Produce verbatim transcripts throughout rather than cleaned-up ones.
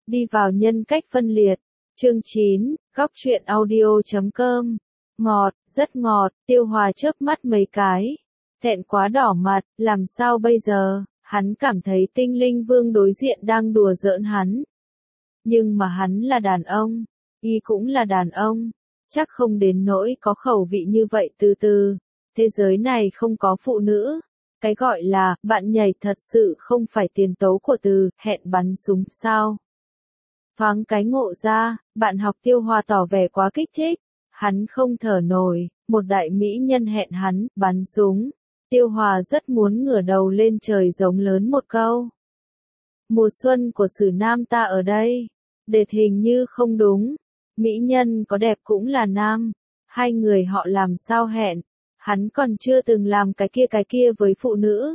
Đi vào nhân cách phân liệt. Chương chín, góc truyện audio chấm com. Ngọt, rất ngọt, Tiêu Hòa chớp mắt mấy cái. Thẹn quá đỏ mặt, làm sao bây giờ, hắn cảm thấy tinh linh vương đối diện đang đùa giỡn hắn. Nhưng mà hắn là đàn ông, y cũng là đàn ông, chắc không đến nỗi có khẩu vị như vậy từ từ. Thế giới này không có phụ nữ. Cái gọi là, bạn nhảy thật sự không phải tiền tấu của từ, hẹn bắn súng sao. Thoáng cái ngộ ra, bạn học Tiêu Hòa tỏ vẻ quá kích thích. Hắn không thở nổi, một đại mỹ nhân hẹn hắn, bắn súng. Tiêu Hòa rất muốn ngửa đầu lên trời giống lớn một câu. Mùa xuân của Sử Nam ta ở đây. Đệt hình như không đúng. Mỹ nhân có đẹp cũng là nam. Hai người họ làm sao hẹn. Hắn còn chưa từng làm cái kia cái kia với phụ nữ.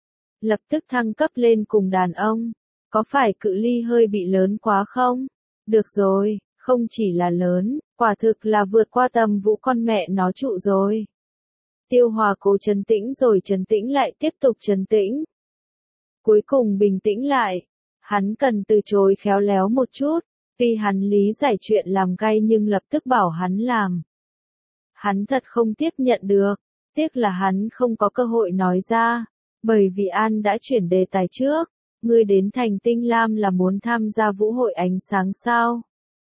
Lập tức thăng cấp lên cùng đàn ông. Có phải cự ly hơi bị lớn quá không? Được rồi, không chỉ là lớn, quả thực là vượt qua tầm vũ con mẹ nó trụ rồi. Tiêu Hòa cố trấn tĩnh rồi trấn tĩnh lại tiếp tục trấn tĩnh. Cuối cùng bình tĩnh lại. Hắn cần từ chối khéo léo một chút, vì hắn lý giải chuyện làm gay nhưng lập tức bảo hắn làm. Hắn thật không tiếp nhận được, tiếc là hắn không có cơ hội nói ra, bởi vì An đã chuyển đề tài trước. Ngươi đến thành Tinh Lam là muốn tham gia vũ hội ánh sáng sao?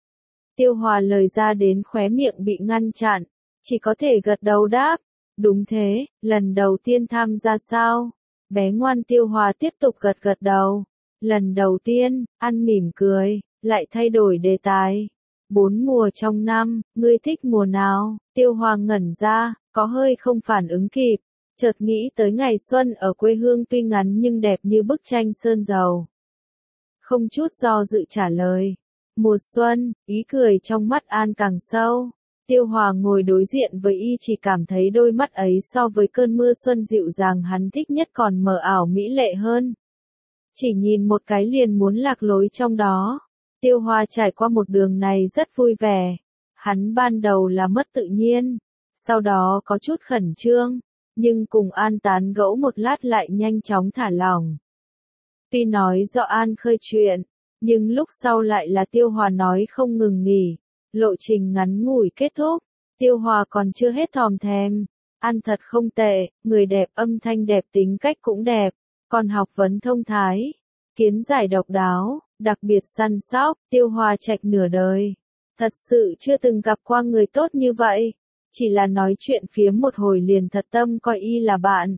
Tiêu Hòa lời ra đến khóe miệng bị ngăn chặn, chỉ có thể gật đầu đáp. Đúng thế, lần đầu tiên tham gia sao? Bé ngoan Tiêu Hòa tiếp tục gật gật đầu. Lần đầu tiên, An mỉm cười, lại thay đổi đề tài. Bốn mùa trong năm, ngươi thích mùa nào? Tiêu Hòa ngẩn ra, có hơi không phản ứng kịp. Chợt nghĩ tới ngày xuân ở quê hương tuy ngắn nhưng đẹp như bức tranh sơn dầu. Không chút do dự trả lời. Mùa xuân, ý cười trong mắt An càng sâu. Tiêu Hòa ngồi đối diện với y chỉ cảm thấy đôi mắt ấy so với cơn mưa xuân dịu dàng hắn thích nhất còn mờ ảo mỹ lệ hơn. Chỉ nhìn một cái liền muốn lạc lối trong đó. Tiêu Hòa trải qua một đường này rất vui vẻ. Hắn ban đầu là mất tự nhiên, sau đó có chút khẩn trương. Nhưng cùng An tán gẫu một lát lại nhanh chóng thả lỏng. Tuy nói do An khơi chuyện, nhưng lúc sau lại là Tiêu Hòa nói không ngừng nghỉ, lộ trình ngắn ngủi kết thúc, Tiêu Hòa còn chưa hết thòm thèm. An thật không tệ, người đẹp, âm thanh đẹp, tính cách cũng đẹp, còn học vấn thông thái, kiến giải độc đáo, đặc biệt săn sóc. Tiêu Hòa trạch nửa đời, thật sự chưa từng gặp qua người tốt như vậy. Chỉ là nói chuyện phiếm một hồi liền thật tâm coi y là bạn.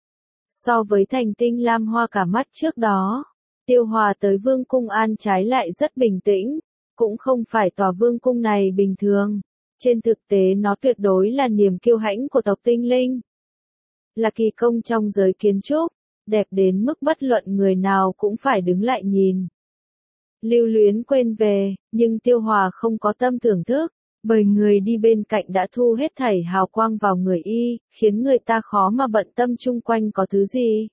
So với thành Tinh Lam hoa cả mắt trước đó, Tiêu Hòa tới vương cung An trái lại rất bình tĩnh, cũng không phải tòa vương cung này bình thường. Trên thực tế nó tuyệt đối là niềm kiêu hãnh của tộc tinh linh. Là kỳ công trong giới kiến trúc, đẹp đến mức bất luận người nào cũng phải đứng lại nhìn. Lưu luyến quên về, nhưng Tiêu Hòa không có tâm thưởng thức. Bởi người đi bên cạnh đã thu hết thảy hào quang vào người y, khiến người ta khó mà bận tâm chung quanh có thứ gì.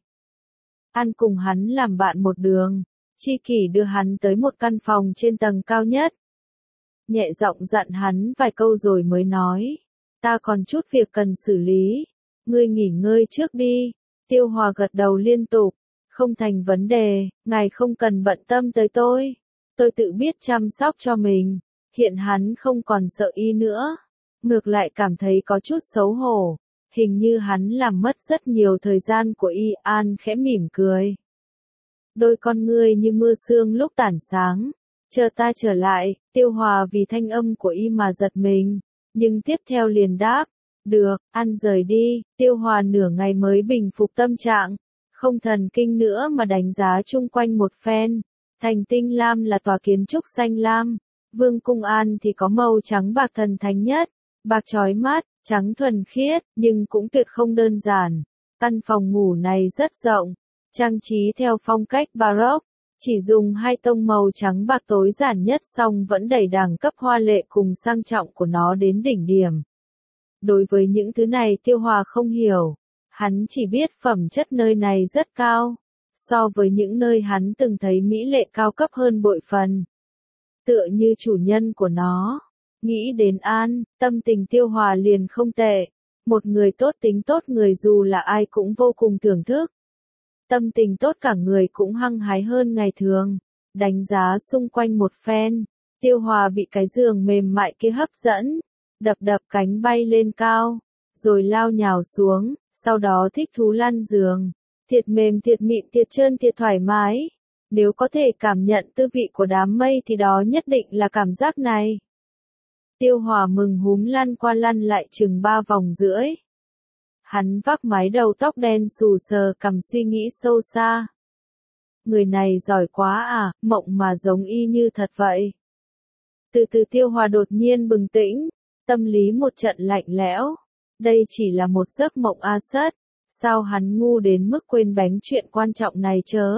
An cùng hắn làm bạn một đường, chi kỷ đưa hắn tới một căn phòng trên tầng cao nhất. Nhẹ giọng dặn hắn vài câu rồi mới nói, ta còn chút việc cần xử lý, ngươi nghỉ ngơi trước đi. Tiêu Hòa gật đầu liên tục, không thành vấn đề, ngài không cần bận tâm tới tôi, tôi tự biết chăm sóc cho mình. Hiện hắn không còn sợ y nữa, ngược lại cảm thấy có chút xấu hổ, hình như hắn làm mất rất nhiều thời gian của y. An khẽ mỉm cười. Đôi con ngươi như mưa sương lúc tản sáng, chờ ta trở lại. Tiêu Hòa vì thanh âm của y mà giật mình, nhưng tiếp theo liền đáp, được. An rời đi. Tiêu Hòa nửa ngày mới bình phục tâm trạng, không thần kinh nữa mà đánh giá chung quanh một phen. Thành Tinh Lam là tòa kiến trúc xanh lam. Vương cung An thì có màu trắng bạc thần thánh nhất, bạc chói mắt, trắng thuần khiết, nhưng cũng tuyệt không đơn giản. Căn phòng ngủ này rất rộng, trang trí theo phong cách Baroque, chỉ dùng hai tông màu trắng bạc tối giản nhất song vẫn đẩy đẳng cấp hoa lệ cùng sang trọng của nó đến đỉnh điểm. Đối với những thứ này Tiêu Hòa không hiểu, hắn chỉ biết phẩm chất nơi này rất cao, so với những nơi hắn từng thấy mỹ lệ cao cấp hơn bội phần. Tựa như chủ nhân của nó. Nghĩ đến An, tâm tình Tiêu Hòa liền không tệ. Một người tốt tính tốt người dù là ai cũng vô cùng thưởng thức. Tâm tình tốt cả người cũng hăng hái hơn ngày thường. đánh giá xung quanh một phen. Tiêu Hòa bị cái giường mềm mại kia hấp dẫn, đập đập cánh bay lên cao, rồi lao nhào xuống, sau đó thích thú lăn giường. Thiệt mềm thiệt mịn thiệt trơn thiệt thoải mái. Nếu có thể cảm nhận tư vị của đám mây thì đó nhất định là cảm giác này. Tiêu Hòa mừng húm lăn qua lăn lại chừng ba vòng rưỡi. Hắn vác mái đầu tóc đen xù sờ cằm suy nghĩ sâu xa. Người này giỏi quá à, mộng mà giống y như thật vậy. Từ từ Tiêu Hòa đột nhiên bừng tỉnh, tâm lý một trận lạnh lẽo. Đây chỉ là một giấc mộng a sất, sao hắn ngu đến mức quên bánh chuyện quan trọng này chớ.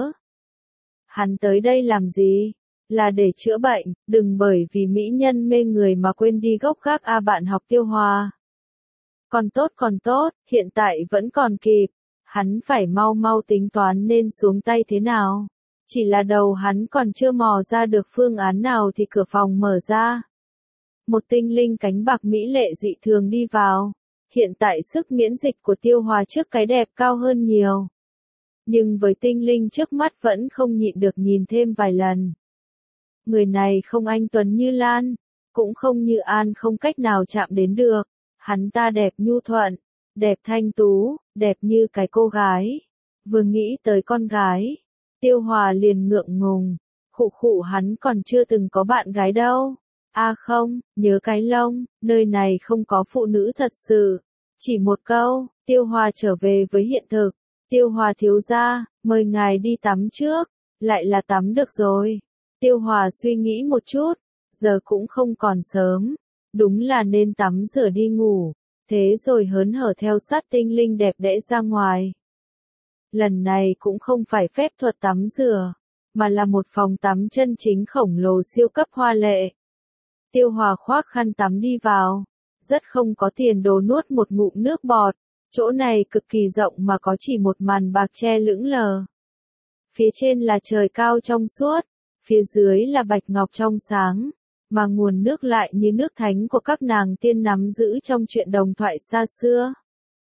Hắn tới đây làm gì? Là để chữa bệnh, đừng bởi vì mỹ nhân mê người mà quên đi gốc gác a bạn học Tiêu Hòa. Còn tốt còn tốt, hiện tại vẫn còn kịp. Hắn phải mau mau tính toán nên xuống tay thế nào. Chỉ là đầu hắn còn chưa mò ra được phương án nào thì cửa phòng mở ra. Một tinh linh cánh bạc mỹ lệ dị thường đi vào. Hiện tại sức miễn dịch của Tiêu Hòa trước cái đẹp cao hơn nhiều. Nhưng với tinh linh trước mắt vẫn không nhịn được nhìn thêm vài lần. Người này không anh tuấn như Lan, cũng không như An không cách nào chạm đến được. Hắn ta đẹp nhu thuận, đẹp thanh tú, đẹp như cái cô gái. Vừa nghĩ tới con gái, Tiêu Hòa liền ngượng ngùng. Khụ khụ hắn còn chưa từng có bạn gái đâu. A à không, nhớ cái lông, nơi này không có phụ nữ thật sự. Chỉ một câu, Tiêu Hòa trở về với hiện thực. Tiêu Hòa thiếu gia, mời ngài đi tắm trước. Lại là tắm được rồi. Tiêu Hòa suy nghĩ một chút, giờ cũng không còn sớm. Đúng là nên tắm rửa đi ngủ. Thế rồi hớn hở theo sát tinh linh đẹp đẽ ra ngoài. Lần này cũng không phải phép thuật tắm rửa, mà là một phòng tắm chân chính khổng lồ siêu cấp hoa lệ. Tiêu Hòa khoác khăn tắm đi vào, rất không có tiền đồ nuốt một ngụm nước bọt. Chỗ này cực kỳ rộng mà có chỉ một màn bạc che lững lờ. Phía trên là trời cao trong suốt, phía dưới là bạch ngọc trong sáng, mà nguồn nước lại như nước thánh của các nàng tiên nắm giữ trong truyện đồng thoại xa xưa.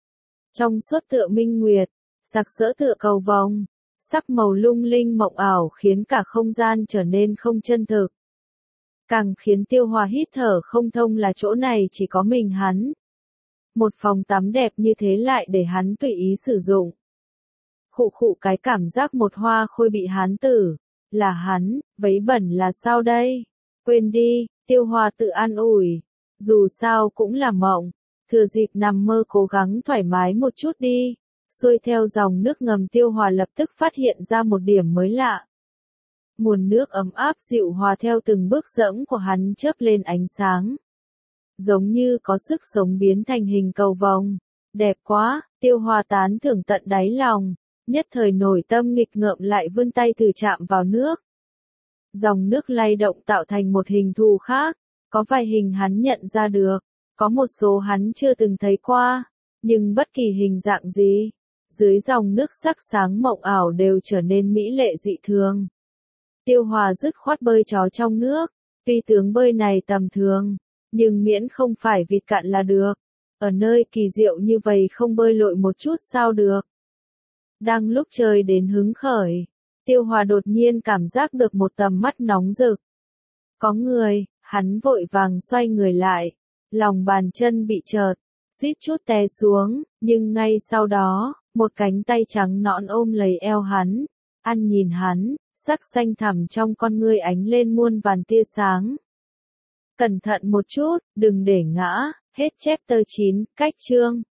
Trong suốt tựa minh nguyệt, sặc sỡ tựa cầu vồng, sắc màu lung linh mộng ảo khiến cả không gian trở nên không chân thực. Càng khiến Tiêu Hòa hít thở không thông là chỗ này chỉ có mình hắn. Một phòng tắm đẹp như thế lại để hắn tùy ý sử dụng. Khụ khụ cái cảm giác một hoa khôi bị hắn tử. Là hắn, vấy bẩn là sao đây? Quên đi, Tiêu Hòa tự an ủi. Dù sao cũng là mộng. Thừa dịp nằm mơ cố gắng thoải mái một chút đi. Xuôi theo dòng nước ngầm Tiêu Hòa lập tức phát hiện ra một điểm mới lạ. Nguồn nước ấm áp dịu hòa theo từng bước dẫm của hắn chớp lên ánh sáng. Giống như có sức sống biến thành hình cầu vồng. Đẹp quá, Tiêu Hòa tán thưởng tận đáy lòng. Nhất thời nổi tâm nghịch ngợm lại vươn tay thử chạm vào nước. Dòng nước lay động tạo thành một hình thù khác. Có vài hình hắn nhận ra được. Có một số hắn chưa từng thấy qua. Nhưng bất kỳ hình dạng gì, dưới dòng nước sắc sáng mộng ảo đều trở nên mỹ lệ dị thường. Tiêu Hòa dứt khoát bơi chó trong nước. Tuy tướng bơi này tầm thường, nhưng miễn không phải vịt cạn là được. Ở nơi kỳ diệu như vậy không bơi lội một chút sao được. Đang lúc trời đến hứng khởi, Tiêu Hòa đột nhiên cảm giác được một tầm mắt nóng rực. Có người, hắn vội vàng xoay người lại. Lòng bàn chân bị trợt, suýt chút té xuống, nhưng ngay sau đó, một cánh tay trắng nõn ôm lấy eo hắn. Ăn nhìn hắn, sắc xanh thẳm trong con ngươi ánh lên muôn vàn tia sáng. Cẩn thận một chút, đừng để ngã, hết chapter chín, cách chương.